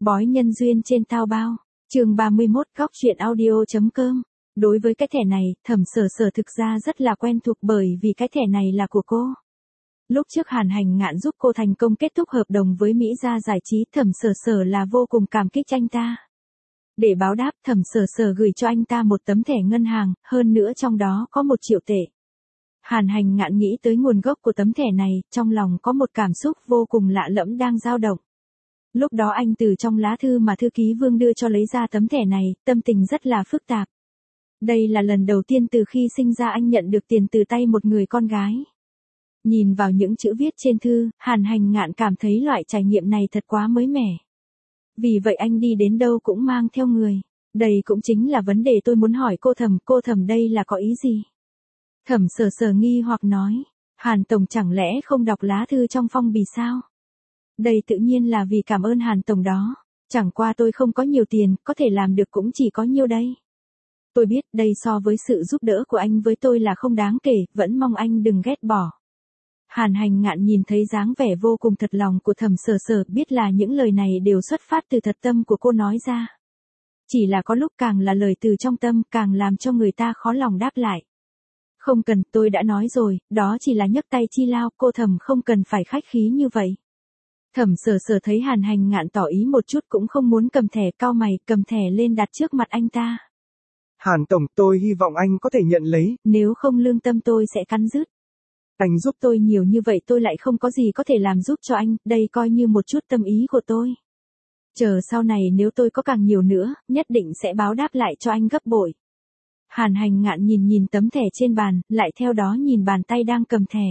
Bói nhân duyên trên Tao Bao, chương 31 góc chuyện audio.com. Đối với cái thẻ này, Thẩm Sở Sở thực ra rất là quen thuộc bởi vì cái thẻ này là của cô. Lúc trước Hàn Hành Ngạn giúp cô thành công kết thúc hợp đồng với Mỹ Gia Giải Trí, Thẩm Sở Sở là vô cùng cảm kích anh ta. Để báo đáp, Thẩm Sở Sở gửi cho anh ta một tấm thẻ ngân hàng, hơn nữa trong đó có 1 triệu tệ. Hàn Hành Ngạn nghĩ tới nguồn gốc của tấm thẻ này, trong lòng có một cảm xúc vô cùng lạ lẫm đang dao động. Lúc đó anh từ trong lá thư mà thư ký Vương đưa cho lấy ra tấm thẻ này, tâm tình rất là phức tạp. Đây là lần đầu tiên từ khi sinh ra anh nhận được tiền từ tay một người con gái. Nhìn vào những chữ viết trên thư, Hàn Hành Ngạn cảm thấy loại trải nghiệm này thật quá mới mẻ. Vì vậy anh đi đến đâu cũng mang theo người. Đây cũng chính là vấn đề tôi muốn hỏi cô Thẩm đây là có ý gì? Thẩm Sở Sở nghi hoặc nói, Hàn Tổng chẳng lẽ không đọc lá thư trong phong bì sao? Đây tự nhiên là vì cảm ơn Hàn Tổng đó. Chẳng qua tôi không có nhiều tiền, có thể làm được cũng chỉ có nhiêu đây. Tôi biết đây so với sự giúp đỡ của anh với tôi là không đáng kể, vẫn mong anh đừng ghét bỏ. Hàn Hành Ngạn nhìn thấy dáng vẻ vô cùng thật lòng của Thẩm Sở Sở, biết là những lời này đều xuất phát từ thật tâm của cô nói ra. Chỉ là có lúc càng là lời từ trong tâm càng làm cho người ta khó lòng đáp lại. Không cần, tôi đã nói rồi, đó chỉ là nhấc tay chi lao, cô Thẩm không cần phải khách khí như vậy. Thẩm Sở Sở thấy Hàn Hành Ngạn tỏ ý một chút cũng không muốn cầm thẻ, cau mày, cầm thẻ lên đặt trước mặt anh ta. Hàn Tổng, tôi hy vọng anh có thể nhận lấy. Nếu không lương tâm tôi sẽ cắn rứt. Anh giúp tôi nhiều như vậy tôi lại không có gì có thể làm giúp cho anh, đây coi như một chút tâm ý của tôi. Chờ sau này nếu tôi có càng nhiều nữa, nhất định sẽ báo đáp lại cho anh gấp bội. Hàn Hành Ngạn nhìn tấm thẻ trên bàn, lại theo đó nhìn bàn tay đang cầm thẻ.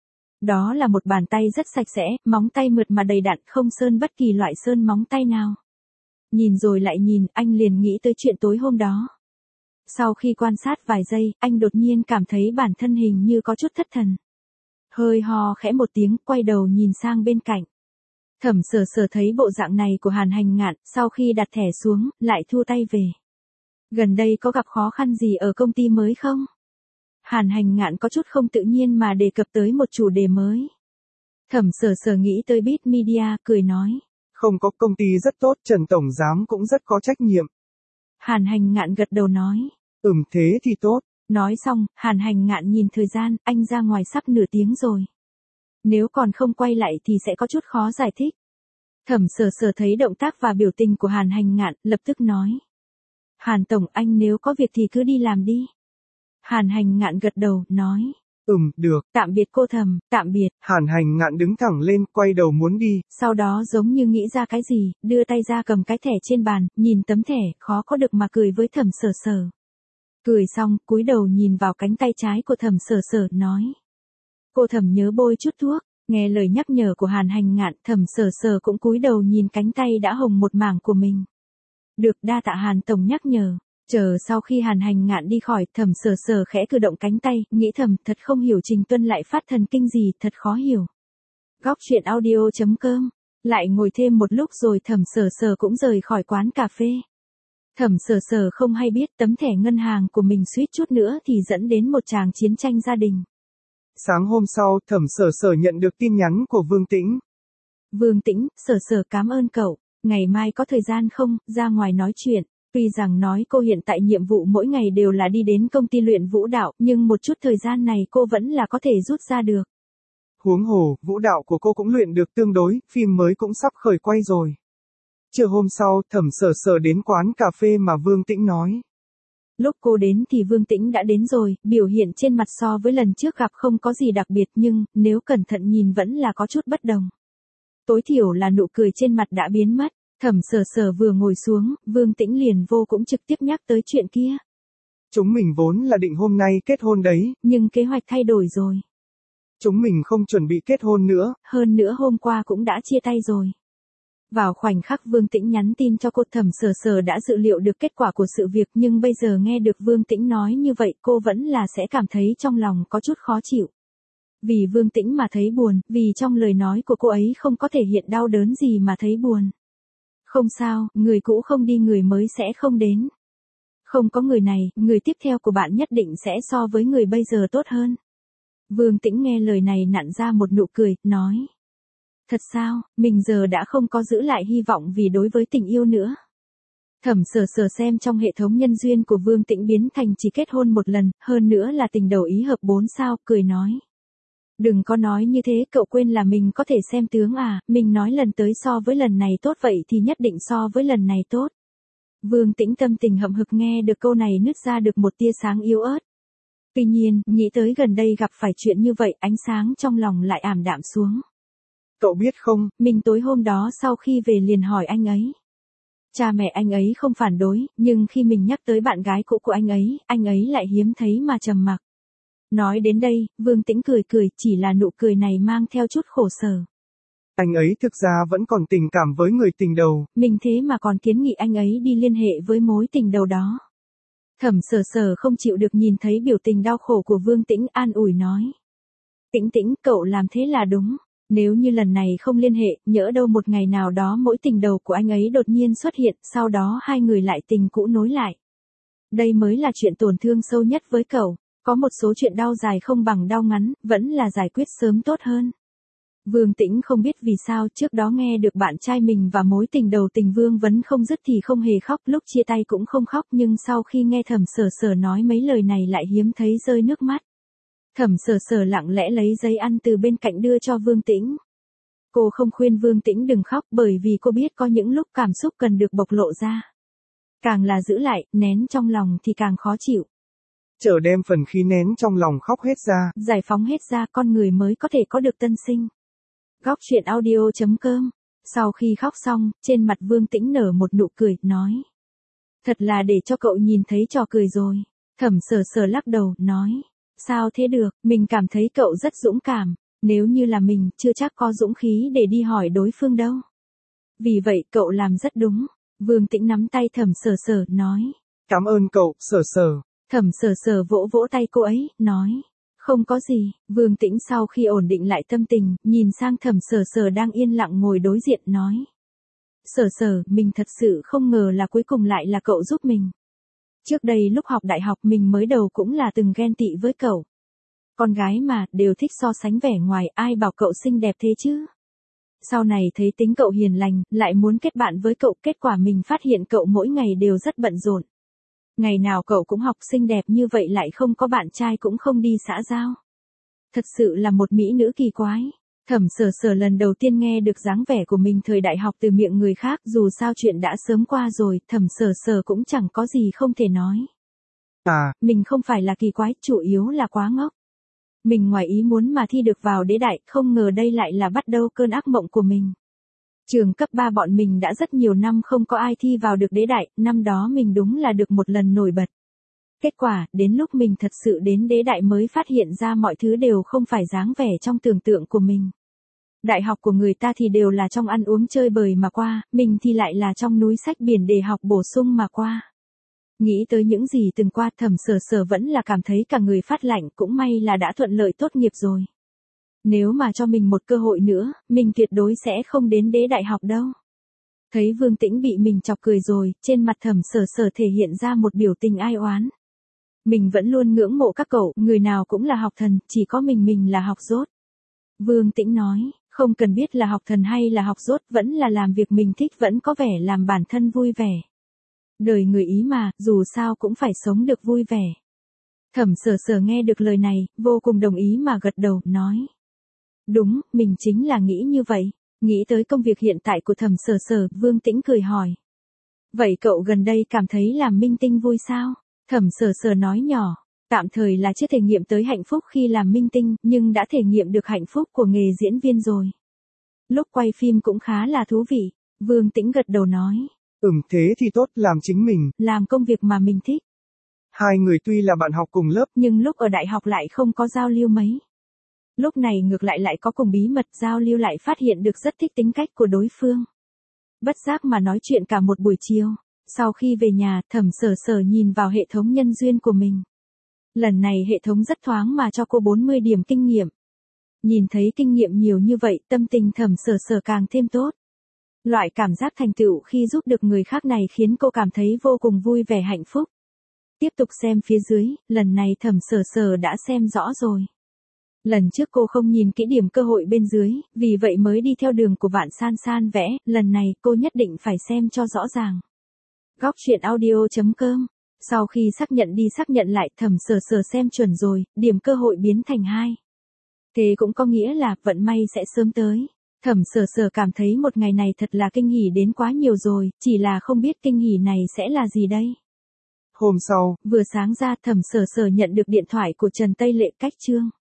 Đó là một bàn tay rất sạch sẽ, móng tay mượt mà đầy đặn, không sơn bất kỳ loại sơn móng tay nào. Nhìn rồi lại nhìn, anh liền nghĩ tới chuyện tối hôm đó. Sau khi quan sát vài giây, anh đột nhiên cảm thấy bản thân hình như có chút thất thần. Hơi ho khẽ một tiếng, quay đầu nhìn sang bên cạnh. Thẩm Sở Sở thấy bộ dạng này của Hàn Hành Ngạn, sau khi đặt thẻ xuống, lại thu tay về. Gần đây có gặp khó khăn gì ở công ty mới không? Hàn Hành Ngạn có chút không tự nhiên mà đề cập tới một chủ đề mới. Thẩm Sở Sở nghĩ tới Bit Media, cười nói. Không có, công ty rất tốt, Trần Tổng Giám cũng rất có trách nhiệm. Hàn Hành Ngạn gật đầu nói. Thế thì tốt. Nói xong, Hàn Hành Ngạn nhìn thời gian, anh ra ngoài sắp nửa tiếng rồi. Nếu còn không quay lại thì sẽ có chút khó giải thích. Thẩm Sở Sở thấy động tác và biểu tình của Hàn Hành Ngạn, lập tức nói. Hàn Tổng, anh nếu có việc thì cứ đi làm đi. Hàn Hành Ngạn gật đầu, nói. Được. Tạm biệt cô Thẩm, tạm biệt. Hàn Hành Ngạn đứng thẳng lên, quay đầu muốn đi. Sau đó giống như nghĩ ra cái gì, đưa tay ra cầm cái thẻ trên bàn, nhìn tấm thẻ, khó có được mà cười với Thẩm Sở Sở. Cười xong, cúi đầu nhìn vào cánh tay trái của Thẩm Sở Sở, nói. Cô Thẩm nhớ bôi chút thuốc. Nghe lời nhắc nhở của Hàn Hành Ngạn, Thẩm Sở Sở cũng cúi đầu nhìn cánh tay đã hồng một mảng của mình. Được, đa tạ Hàn Tổng nhắc nhở. Chờ sau khi Hàn Hành Ngạn đi khỏi, Thẩm Sở Sở khẽ cử động cánh tay, nghĩ thầm, thật không hiểu Trình Tuân lại phát thần kinh gì, thật khó hiểu. Góc chuyện audio.com. Lại ngồi thêm một lúc rồi Thẩm Sở Sở cũng rời khỏi quán cà phê. Thẩm Sở Sở không hay biết tấm thẻ ngân hàng của mình suýt chút nữa thì dẫn đến một tràng chiến tranh gia đình. Sáng hôm sau, Thẩm Sở Sở nhận được tin nhắn của Vương Tĩnh. Vương Tĩnh, Sở Sở cảm ơn cậu, ngày mai có thời gian không, ra ngoài nói chuyện. Tuy rằng nói cô hiện tại nhiệm vụ mỗi ngày đều là đi đến công ty luyện vũ đạo, nhưng một chút thời gian này cô vẫn là có thể rút ra được. Huống hồ, vũ đạo của cô cũng luyện được tương đối, phim mới cũng sắp khởi quay rồi. Trưa hôm sau, Thẩm Sở Sở đến quán cà phê mà Vương Tĩnh nói. Lúc cô đến thì Vương Tĩnh đã đến rồi, biểu hiện trên mặt so với lần trước gặp không có gì đặc biệt nhưng, nếu cẩn thận nhìn vẫn là có chút bất đồng. Tối thiểu là nụ cười trên mặt đã biến mất. Thẩm Sở Sở vừa ngồi xuống, Vương Tĩnh liền vô cũng trực tiếp nhắc tới chuyện kia. Chúng mình vốn là định hôm nay kết hôn đấy. Nhưng kế hoạch thay đổi rồi. Chúng mình không chuẩn bị kết hôn nữa. Hơn nữa hôm qua cũng đã chia tay rồi. Vào khoảnh khắc Vương Tĩnh nhắn tin cho cô, Thẩm Sở Sở đã dự liệu được kết quả của sự việc nhưng bây giờ nghe được Vương Tĩnh nói như vậy cô vẫn là sẽ cảm thấy trong lòng có chút khó chịu. Vì Vương Tĩnh mà thấy buồn, vì trong lời nói của cô ấy không có thể hiện đau đớn gì mà thấy buồn. Không sao, người cũ không đi người mới sẽ không đến. Không có người này, người tiếp theo của bạn nhất định sẽ so với người bây giờ tốt hơn. Vương Tĩnh nghe lời này nặn ra một nụ cười, nói. Thật sao, mình giờ đã không có giữ lại hy vọng vì đối với tình yêu nữa. Thẩm Sở Sở xem trong hệ thống nhân duyên của Vương Tĩnh biến thành chỉ kết hôn một lần, hơn nữa là tình đầu ý hợp 4 sao, cười nói. Đừng có nói như thế, cậu quên là mình có thể xem tướng à, mình nói lần tới so với lần này tốt vậy thì nhất định so với lần này tốt. Vương Tĩnh tâm tình hậm hực nghe được câu này nứt ra được một tia sáng yếu ớt. Tuy nhiên, nghĩ tới gần đây gặp phải chuyện như vậy, ánh sáng trong lòng lại ảm đạm xuống. Cậu biết không, mình tối hôm đó sau khi về liền hỏi anh ấy. Cha mẹ anh ấy không phản đối, nhưng khi mình nhắc tới bạn gái cũ của anh ấy lại hiếm thấy mà trầm mặc. Nói đến đây, Vương Tĩnh cười cười, chỉ là nụ cười này mang theo chút khổ sở. Anh ấy thực ra vẫn còn tình cảm với người tình đầu. Mình thế mà còn kiến nghị anh ấy đi liên hệ với mối tình đầu đó. Thẩm Sở Sở không chịu được nhìn thấy biểu tình đau khổ của Vương Tĩnh, an ủi nói. Tĩnh Tĩnh, cậu làm thế là đúng. Nếu như lần này không liên hệ, nhỡ đâu một ngày nào đó mỗi tình đầu của anh ấy đột nhiên xuất hiện, sau đó hai người lại tình cũ nối lại. Đây mới là chuyện tổn thương sâu nhất với cậu. Có một số chuyện đau dài không bằng đau ngắn, vẫn là giải quyết sớm tốt hơn. Vương Tĩnh không biết vì sao trước đó nghe được bạn trai mình và mối tình đầu tình Vương Vấn không dứt thì không hề khóc, lúc chia tay cũng không khóc, nhưng sau khi nghe Thẩm Sở Sở nói mấy lời này lại hiếm thấy rơi nước mắt. Thẩm Sở Sở lặng lẽ lấy giấy ăn từ bên cạnh đưa cho Vương Tĩnh. Cô không khuyên Vương Tĩnh đừng khóc bởi vì cô biết có những lúc cảm xúc cần được bộc lộ ra. Càng là giữ lại, nén trong lòng thì càng khó chịu. Chờ đem phần khí nén trong lòng khóc hết ra. Giải phóng hết ra, con người mới có thể có được tân sinh. Góc truyện audio.com. Sau khi khóc xong, trên mặt Vương Tĩnh nở một nụ cười, nói. Thật là để cho cậu nhìn thấy trò cười rồi. Thẩm Sở Sở lắc đầu, nói. Sao thế được, mình cảm thấy cậu rất dũng cảm. Nếu như là mình, chưa chắc có dũng khí để đi hỏi đối phương đâu. Vì vậy cậu làm rất đúng. Vương Tĩnh nắm tay Thẩm Sở Sở, nói. Cảm ơn cậu, Sở Sở. Thẩm Sở Sở vỗ vỗ tay cô ấy, nói. Không có gì. Vương Tĩnh sau khi ổn định lại tâm tình, nhìn sang Thẩm Sở Sở đang yên lặng ngồi đối diện, nói. Sở Sở, mình thật sự không ngờ là cuối cùng lại là cậu giúp mình. Trước đây lúc học đại học mình mới đầu cũng là từng ghen tị với cậu. Con gái mà, đều thích so sánh vẻ ngoài, ai bảo cậu xinh đẹp thế chứ. Sau này thấy tính cậu hiền lành, lại muốn kết bạn với cậu, kết quả mình phát hiện cậu mỗi ngày đều rất bận rộn. Ngày nào cậu cũng học xinh đẹp như vậy lại không có bạn trai cũng không đi xã giao. Thật sự là một mỹ nữ kỳ quái. Thẩm Sở Sở lần đầu tiên nghe được dáng vẻ của mình thời đại học từ miệng người khác, dù sao chuyện đã sớm qua rồi, Thẩm Sở Sở cũng chẳng có gì không thể nói. À, mình không phải là kỳ quái, chủ yếu là quá ngốc. Mình ngoài ý muốn mà thi được vào đế đại, không ngờ đây lại là bắt đầu cơn ác mộng của mình. Trường cấp 3 bọn mình đã rất nhiều năm không có ai thi vào được đế đại, năm đó mình đúng là được một lần nổi bật. Kết quả, đến lúc mình thật sự đến đế đại mới phát hiện ra mọi thứ đều không phải dáng vẻ trong tưởng tượng của mình. Đại học của người ta thì đều là trong ăn uống chơi bời mà qua, mình thì lại là trong núi sách biển để học bổ sung mà qua. Nghĩ tới những gì từng qua, Thẩm Sở Sở vẫn là cảm thấy cả người phát lạnh, cũng may là đã thuận lợi tốt nghiệp rồi. Nếu mà cho mình một cơ hội nữa, mình tuyệt đối sẽ không đến đế đại học đâu. Thấy Vương Tĩnh bị mình chọc cười rồi, trên mặt Thẩm Sở Sở thể hiện ra một biểu tình ai oán. Mình vẫn luôn ngưỡng mộ các cậu, người nào cũng là học thần, chỉ có mình là học dốt. Vương Tĩnh nói, không cần biết là học thần hay là học dốt, vẫn là làm việc mình thích, vẫn có vẻ làm bản thân vui vẻ. Đời người Ý mà, dù sao cũng phải sống được vui vẻ. Thẩm Sở Sở nghe được lời này, vô cùng đồng ý mà gật đầu, nói. Đúng, mình chính là nghĩ như vậy. Nghĩ tới công việc hiện tại của Thẩm Sở Sở, Vương Tĩnh cười hỏi. Vậy cậu gần đây cảm thấy làm minh tinh vui sao? Thẩm Sở Sở nói nhỏ. Tạm thời là chưa thể nghiệm tới hạnh phúc khi làm minh tinh, nhưng đã thể nghiệm được hạnh phúc của nghề diễn viên rồi. Lúc quay phim cũng khá là thú vị. Vương Tĩnh gật đầu nói. Thế thì tốt, làm chính mình. Làm công việc mà mình thích. Hai người tuy là bạn học cùng lớp, nhưng lúc ở đại học lại không có giao lưu mấy. Lúc này ngược lại có cùng bí mật giao lưu, lại phát hiện được rất thích tính cách của đối phương. Bất giác mà nói chuyện cả một buổi chiều. Sau khi về nhà, Thẩm Sở Sở nhìn vào hệ thống nhân duyên của mình. Lần này hệ thống rất thoáng mà cho cô 40 điểm kinh nghiệm. Nhìn thấy kinh nghiệm nhiều như vậy, tâm tình Thẩm Sở Sở càng thêm tốt. Loại cảm giác thành tựu khi giúp được người khác này khiến cô cảm thấy vô cùng vui vẻ hạnh phúc. Tiếp tục xem phía dưới, lần này Thẩm Sở Sở đã xem rõ rồi. Lần trước cô không nhìn kỹ điểm cơ hội bên dưới, vì vậy mới đi theo đường của Vạn San San vẽ, lần này cô nhất định phải xem cho rõ ràng. Góc truyện audio.com. Sau khi xác nhận đi xác nhận lại, Thẩm Sở Sở xem chuẩn rồi, điểm cơ hội biến thành 2. Thế cũng có nghĩa là vận may sẽ sớm tới. Thẩm Sở Sở cảm thấy một ngày này thật là kinh hỉ đến quá nhiều rồi, chỉ là không biết kinh hỉ này sẽ là gì đây. Hôm sau, vừa sáng ra Thẩm Sở Sở nhận được điện thoại của Trần Tây Lệ cách chương.